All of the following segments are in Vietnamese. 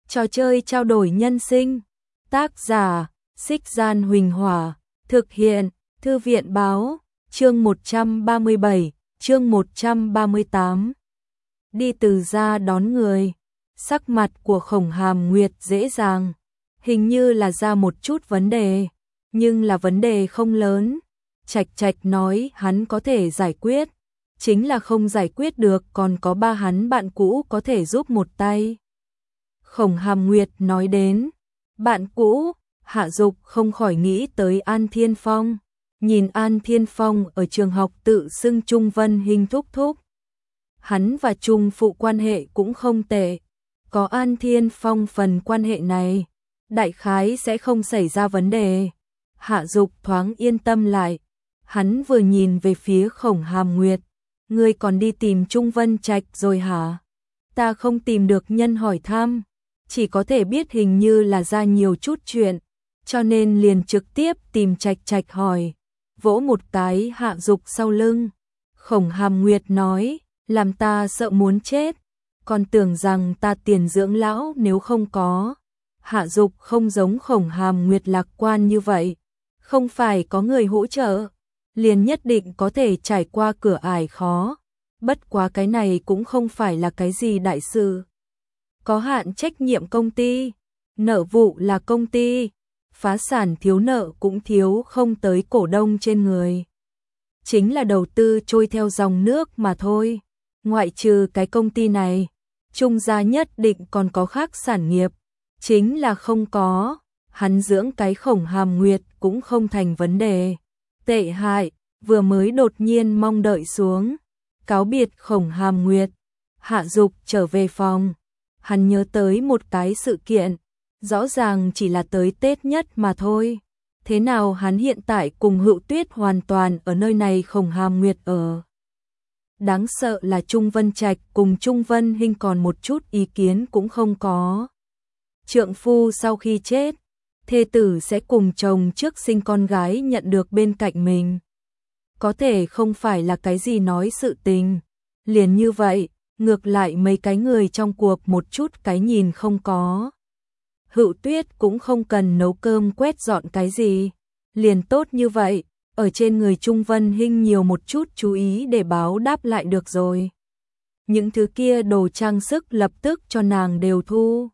Trò chơi trao đổi nhân sinh. Tác giả: Xích Gian Huỳnh Hỏa. Thực hiện: Thư viện báo. Chương 137, chương 138. Đi từ ra đón người. Sắc mặt của Khổng Hàm Nguyệt dễ dàng, hình như là ra một chút vấn đề, nhưng là vấn đề không lớn. Trạch Trạch nói hắn có thể giải quyết, chính là không giải quyết được còn có ba hắn bạn cũ có thể giúp một tay. Khổng Hàm Nguyệt nói đến bạn cũ, Hạ Dục không khỏi nghĩ tới An Thiên Phong. Nhìn An Thiên Phong ở trường học tự xưng Trung Vân Hinh thúc thúc. Hắn và Trung phụ quan hệ cũng không tệ. Có An Thiên Phong phần quan hệ này, đại khái sẽ không xảy ra vấn đề. Hạ Dục thoáng yên tâm lại. Hắn vừa nhìn về phía Khổng Hàm Nguyệt. Ngươi còn đi tìm Trung Vân Trạch rồi hả? Ta không tìm được nhân hỏi thăm, chỉ có thể biết hình như là ra nhiều chút chuyện, cho nên liền trực tiếp tìm Trạch Trạch hỏi. Vỗ một cái Hạ Dục sau lưng. Khổng Hàm Nguyệt nói, làm ta sợ muốn chết, còn tưởng rằng ta tiền dưỡng lão nếu không có. Hạ Dục không giống Khổng Hàm Nguyệt lạc quan như vậy, không phải có người hỗ trợ, liền nhất định có thể trải qua cửa ải khó. Bất quá cái này cũng không phải là cái gì đại sự. Có hạn trách nhiệm công ty, nợ vụ là công ty, phá sản thiếu nợ cũng thiếu không tới cổ đông trên người. Chính là đầu tư trôi theo dòng nước mà thôi. Ngoại trừ cái công ty này, Trung gia nhất định còn có khác sản nghiệp. Chính là không có, hắn dưỡng cái Khổng Hàm Nguyệt cũng không thành vấn đề. Tệ hại, vừa mới đột nhiên mong đợi xuống. Cáo biệt Khổng Hàm Nguyệt, Hạ Dục trở về phòng. Hắn nhớ tới một cái sự kiện, rõ ràng chỉ là tới Tết nhất mà thôi. Thế nào hắn hiện tại cùng Hữu Tuyết hoàn toàn ở nơi này Khổng Hàm Nguyệt ở. Đáng sợ là Trung Vân Trạch cùng Trung Vân Hinh còn một chút ý kiến cũng không có. Trượng phu sau khi chết, thê tử sẽ cùng chồng trước sinh con gái nhận được bên cạnh mình. Có thể không phải là cái gì nói sự tình. Liền như vậy, ngược lại mấy cái người trong cuộc một chút cái nhìn không có. Hữu Tuyết cũng không cần nấu cơm quét dọn cái gì. Liền tốt như vậy, ở trên người Trung Vân Hinh nhiều một chút chú ý để báo đáp lại được rồi. Những thứ kia đồ trang sức lập tức cho nàng đều thu.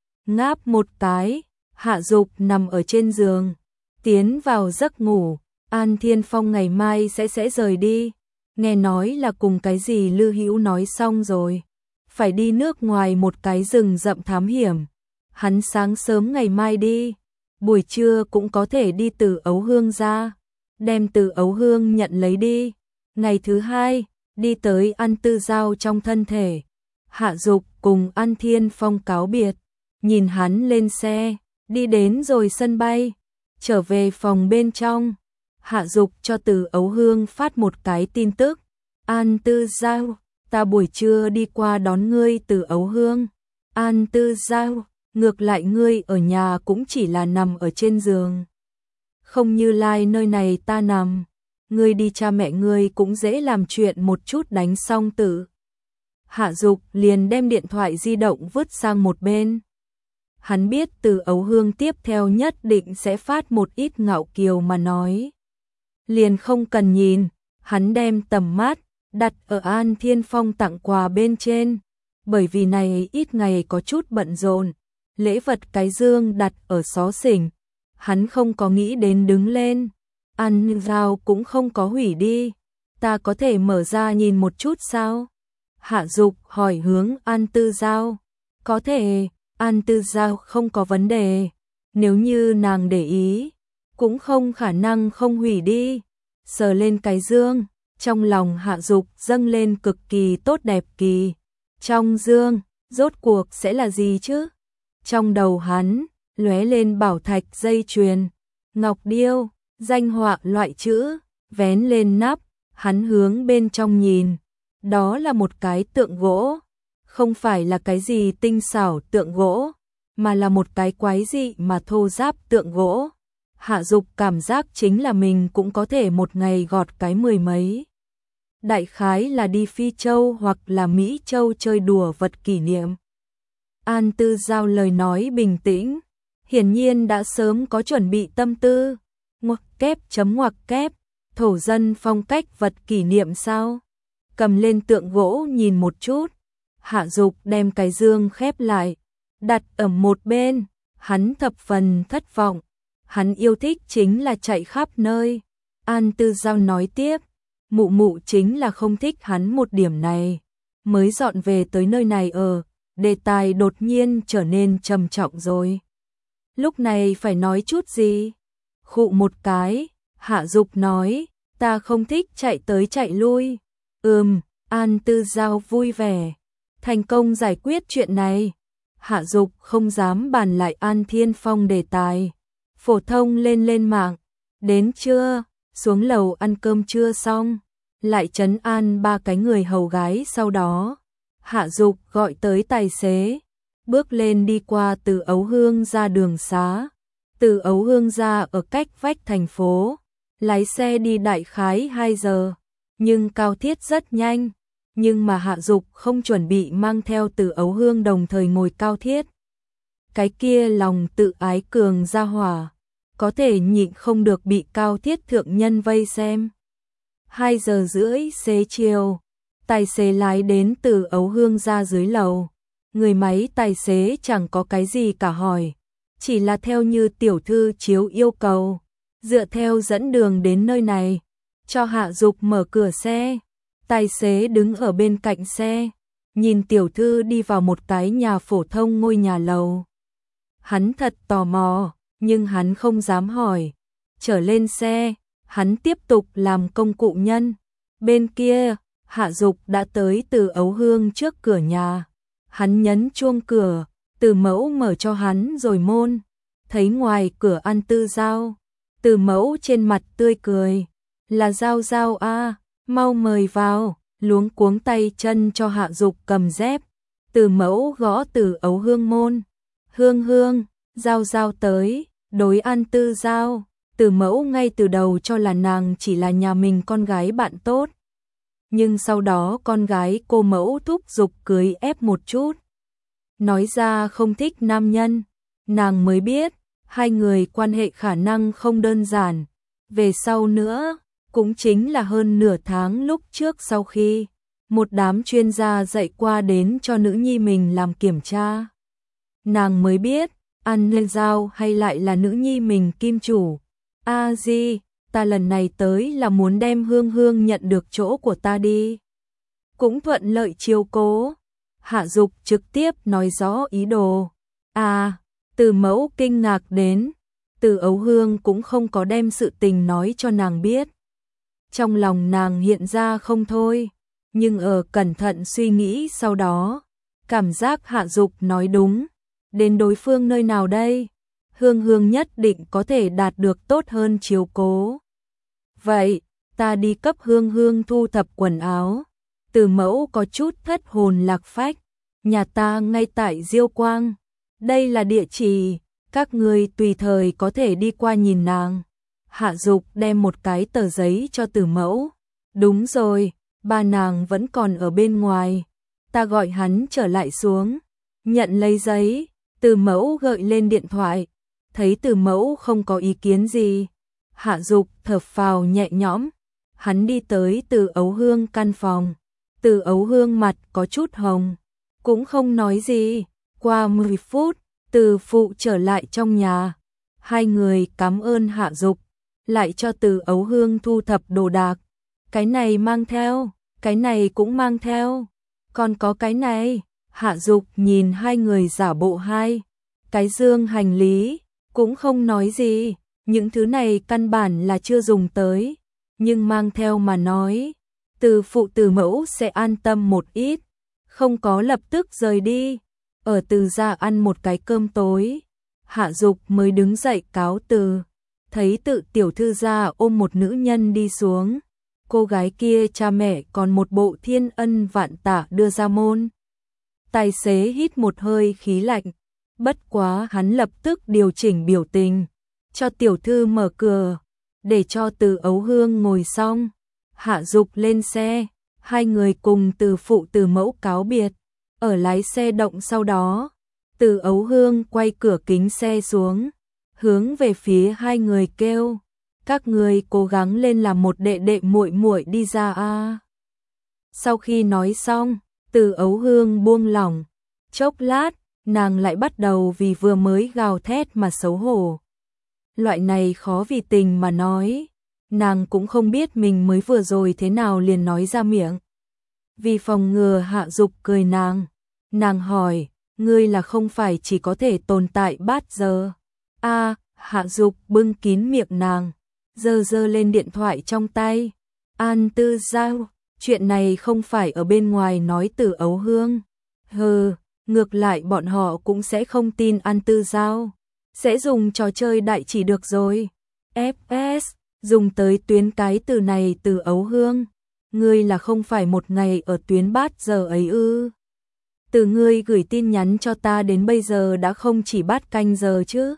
Ngáp một cái, Hạ Dục nằm ở trên giường, tiến vào giấc ngủ. An Thiên Phong ngày mai sẽ rời đi. Nghe nói là cùng cái gì Lư Hữu nói xong rồi, phải đi nước ngoài một cái rừng rậm thám hiểm. Hắn sáng sớm ngày mai đi, buổi trưa cũng có thể đi Từ Ấu Hương ra, đem Từ Ấu Hương nhận lấy đi. Ngày thứ hai, đi tới An Tư Giao trong thân thể. Hạ Dục cùng An Thiên Phong cáo biệt, nhìn hắn lên xe, đi đến rồi sân bay, trở về phòng bên trong. Hạ Dục cho Từ Ấu Hương phát một cái tin tức. An Tư Giao, ta buổi trưa đi qua đón ngươi Từ Ấu Hương. An Tư Giao, ngược lại ngươi ở nhà cũng chỉ là nằm ở trên giường. Không như lai nơi này ta nằm. Ngươi đi cha mẹ ngươi cũng dễ làm chuyện một chút đánh xong tử. Hạ Dục liền đem điện thoại di động vứt sang một bên. Hắn biết Từ Ấu Hương tiếp theo nhất định sẽ phát một ít ngạo kiều mà nói. Liền không cần nhìn, hắn đem tầm mắt đặt ở An Thiên Phong tặng quà bên trên, bởi vì này ít ngày có chút bận rộn, lễ vật cái dương đặt ở xó xỉnh, hắn không có nghĩ đến đứng lên. Ăn giao cũng không có hủy đi, ta có thể mở ra nhìn một chút sao? Hạ Dục hỏi hướng An Tư Giao. Có thể, An Tư Giao không có vấn đề, nếu như nàng để ý, cũng không khả năng không hủy đi. Sờ lên cái dương, trong lòng Hạ Dục dâng lên cực kỳ tốt đẹp kỳ. Trong dương, rốt cuộc sẽ là gì chứ? Trong đầu hắn, lóe lên bảo thạch dây chuyền, ngọc điêu, danh họa loại chữ, vén lên nắp, hắn hướng bên trong nhìn. Đó là một cái tượng gỗ, không phải là cái gì tinh xảo tượng gỗ, mà là một cái quái dị mà thô ráp tượng gỗ. Hạ Dục cảm giác chính là mình cũng có thể một ngày gọt cái mười mấy. Đại khái là đi Phi Châu hoặc là Mỹ Châu chơi đùa vật kỷ niệm. An Tư Giao lời nói bình tĩnh, hiển nhiên đã sớm có chuẩn bị tâm tư. Ngoặc kép chấm ngoặc kép, thổ dân phong cách vật kỷ niệm sao? Cầm lên tượng gỗ nhìn một chút. Hạ Dục đem cái dương khép lại, đặt ở một bên, hắn thập phần thất vọng. Hắn yêu thích chính là chạy khắp nơi. An Tư Giao nói tiếp, mụ mụ chính là không thích hắn một điểm này, mới dọn về tới nơi này ở. Đề tài đột nhiên trở nên trầm trọng rồi. Lúc này phải nói chút gì? Khụ một cái, Hạ Dục nói, ta không thích chạy tới chạy lui. An Tư Giao vui vẻ, thành công giải quyết chuyện này. Hạ Dục không dám bàn lại An Thiên Phong đề tài. Phổ thông lên mạng, đến trưa, xuống lầu ăn cơm trưa xong, lại trấn an ba cái người hầu gái sau đó. Hạ Dục gọi tới tài xế, bước lên đi qua Từ Ấu Hương ra đường xá. Từ Ấu Hương ra ở cách vách thành phố, lái xe đi đại khái 2 giờ, nhưng cao thiết rất nhanh. Nhưng mà Hạ Dục không chuẩn bị mang theo Từ Ấu Hương đồng thời ngồi cao thiết. Cái kia lòng tự ái cường ra hỏa, có thể nhịn không được bị cao thiết thượng nhân vây xem. 2 giờ rưỡi xế chiều, tài xế lái đến Từ Ấu Hương ra dưới lầu. Người máy tài xế chẳng có cái gì cả hỏi, chỉ là theo như tiểu thư chiếu yêu cầu, dựa theo dẫn đường đến nơi này, cho Hạ Dục mở cửa xe. Tài xế đứng ở bên cạnh xe, nhìn tiểu thư đi vào một cái nhà phổ thông ngôi nhà lầu. Hắn thật tò mò, nhưng hắn không dám hỏi. Trở lên xe, hắn tiếp tục làm công cụ nhân. Bên kia, Hạ Dục đã tới Từ Ấu Hương trước cửa nhà. Hắn nhấn chuông cửa, Từ Mẫu mở cho hắn rồi môn. Thấy ngoài cửa An Tư Giao, Từ Mẫu trên mặt tươi cười. Là Giao Giao a, mau mời vào. Luống cuống tay chân cho Hạ Dục cầm dép. Từ Mẫu gõ Từ Ấu Hương môn. Hương Hương, Giao Giao tới. Đối An Tư Giao, Từ Mẫu ngay từ đầu cho là nàng chỉ là nhà mình con gái bạn tốt. Nhưng sau đó con gái cô mẫu thúc giục cưới ép một chút. Nói ra không thích nam nhân, nàng mới biết, hai người quan hệ khả năng không đơn giản. Về sau nữa, cũng chính là hơn nửa tháng lúc trước sau khi một đám chuyên gia dạy qua đến cho nữ nhi mình làm kiểm tra. Nàng mới biết, An Tư Giao hay lại là nữ nhi mình kim chủ. A Di, ta lần này tới là muốn đem Hương Hương nhận được chỗ của ta đi. Cũng thuận lợi chiếu cố. Hạ Dục trực tiếp nói rõ ý đồ. Từ Mẫu kinh ngạc đến. Từ Ấu Hương cũng không có đem sự tình nói cho nàng biết. Trong lòng nàng hiện ra không thôi. Nhưng ở cẩn thận suy nghĩ sau đó, cảm giác Hạ Dục nói đúng. Đến đối phương nơi nào đây? Hương Hương nhất định có thể đạt được tốt hơn chiếu cố. Vậy, ta đi cấp Hương Hương thu thập quần áo. Từ Mẫu có chút thất hồn lạc phách. Nhà ta ngay tại Diêu Quang. Đây là địa chỉ, các người tùy thời có thể đi qua nhìn nàng. Hạ Dục đem một cái tờ giấy cho Từ Mẫu. Đúng rồi, ba nàng vẫn còn ở bên ngoài. Ta gọi hắn trở lại xuống. Nhận lấy giấy, Từ Mẫu gợi lên điện thoại. Thấy Từ Mẫu không có ý kiến gì, Hạ Dục thở phào nhẹ nhõm. Hắn đi tới Từ Ấu Hương căn phòng. Từ Ấu Hương mặt có chút hồng, cũng không nói gì. Qua 10 phút, Từ phụ trở lại trong nhà. Hai người cảm ơn Hạ Dục, lại cho Từ Ấu Hương thu thập đồ đạc. Cái này mang theo, cái này cũng mang theo. Còn có cái này. Hạ Dục nhìn hai người giả bộ hai cái dương hành lý, cũng không nói gì. Những thứ này căn bản là chưa dùng tới, nhưng mang theo mà nói, Từ phụ Từ Mẫu sẽ an tâm một ít. Không có lập tức rời đi. Ở Từ gia ăn một cái cơm tối, Hạ Dục mới đứng dậy cáo từ. Thấy Tự tiểu thư gia ôm một nữ nhân đi xuống. Cô gái kia cha mẹ còn một bộ thiên ân vạn tạ đưa ra môn. Tài xế hít một hơi khí lạnh. Bất quá hắn lập tức điều chỉnh biểu tình, cho tiểu thư mở cửa, để cho Từ Ấu Hương ngồi xong. Hạ Dục lên xe, hai người cùng Từ phụ Từ Mẫu cáo biệt. Ở lái xe động sau đó, Từ Ấu Hương quay cửa kính xe xuống, hướng về phía hai người kêu, các người cố gắng lên làm một đệ đệ muội muội đi ra a. Sau khi nói xong, Từ Ấu Hương buông lỏng, chốc lát, nàng lại bắt đầu vì vừa mới gào thét mà xấu hổ. Loại này khó vì tình mà nói, nàng cũng không biết mình mới vừa rồi thế nào liền nói ra miệng. Vì phòng ngừa Hạ Dục cười nàng hỏi, ngươi là không phải chỉ có thể tồn tại bát giờ. Hạ Dục bưng kín miệng nàng, giơ lên điện thoại trong tay. An Tư Giao, chuyện này không phải ở bên ngoài nói. Từ Ấu Hương, ngược lại bọn họ cũng sẽ không tin An Tư Giao, sẽ dùng trò chơi đại chỉ được rồi. FS, dùng tới tuyến cái từ này. Từ Ấu Hương, ngươi là không phải một ngày ở tuyến bát giờ ấy ư? Từ ngươi gửi tin nhắn cho ta đến bây giờ đã không chỉ bát canh giờ chứ?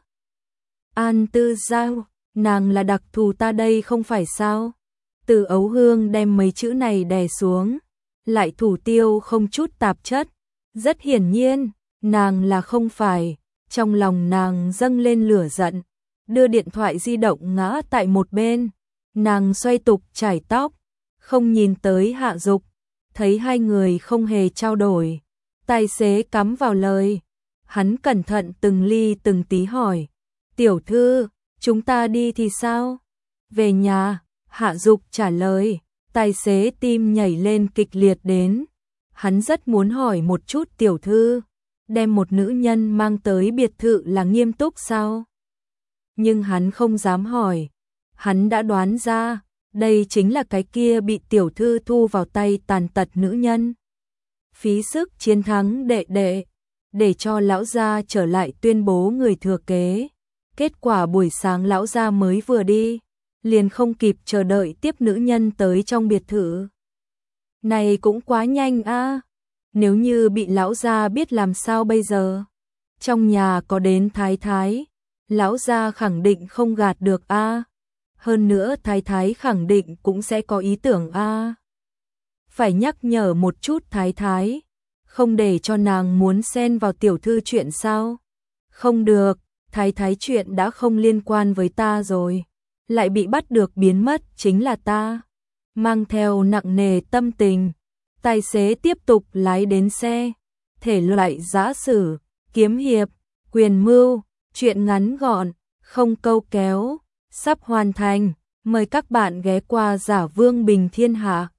An Tư Giao, nàng là đặc thù ta đây không phải sao? Từ Ấu Hương đem mấy chữ này đè xuống, lại thủ tiêu không chút tạp chất. Rất hiển nhiên, nàng là không phải. Trong lòng nàng dâng lên lửa giận, đưa điện thoại di động ngã tại một bên. Nàng xoay tục chải tóc, không nhìn tới Hạ Dục, thấy hai người không hề trao đổi. Tài xế cắm vào lời, hắn cẩn thận từng ly từng tí hỏi, tiểu thư, chúng ta đi thì sao? Về nhà, Hạ Dục trả lời. Tài xế tim nhảy lên kịch liệt đến. Hắn rất muốn hỏi một chút, tiểu thư, đem một nữ nhân mang tới biệt thự là nghiêm túc sao? Nhưng hắn không dám hỏi. Hắn đã đoán ra, đây chính là cái kia bị tiểu thư thu vào tay tàn tật nữ nhân. Phí sức chiến thắng đệ đệ, để cho lão gia trở lại tuyên bố người thừa kế. Kết quả buổi sáng lão gia mới vừa đi, liền không kịp chờ đợi tiếp nữ nhân tới trong biệt thự. Này cũng quá nhanh a. Nếu như bị lão gia biết làm sao bây giờ? Trong nhà có đến thái thái, lão gia khẳng định không gạt được a. Hơn nữa thái thái khẳng định cũng sẽ có ý tưởng a. Phải nhắc nhở một chút thái thái, không để cho nàng muốn xen vào tiểu thư chuyện sao? Không được, thái thái chuyện đã không liên quan với ta rồi, lại bị bắt được biến mất chính là ta. Mang theo nặng nề tâm tình, tài xế tiếp tục lái đến xe. Thể loại giã sử, kiếm hiệp, quyền mưu, truyện ngắn gọn, không câu kéo, sắp hoàn thành. Mời các bạn ghé qua Giả Vương Bình Thiên Hạ.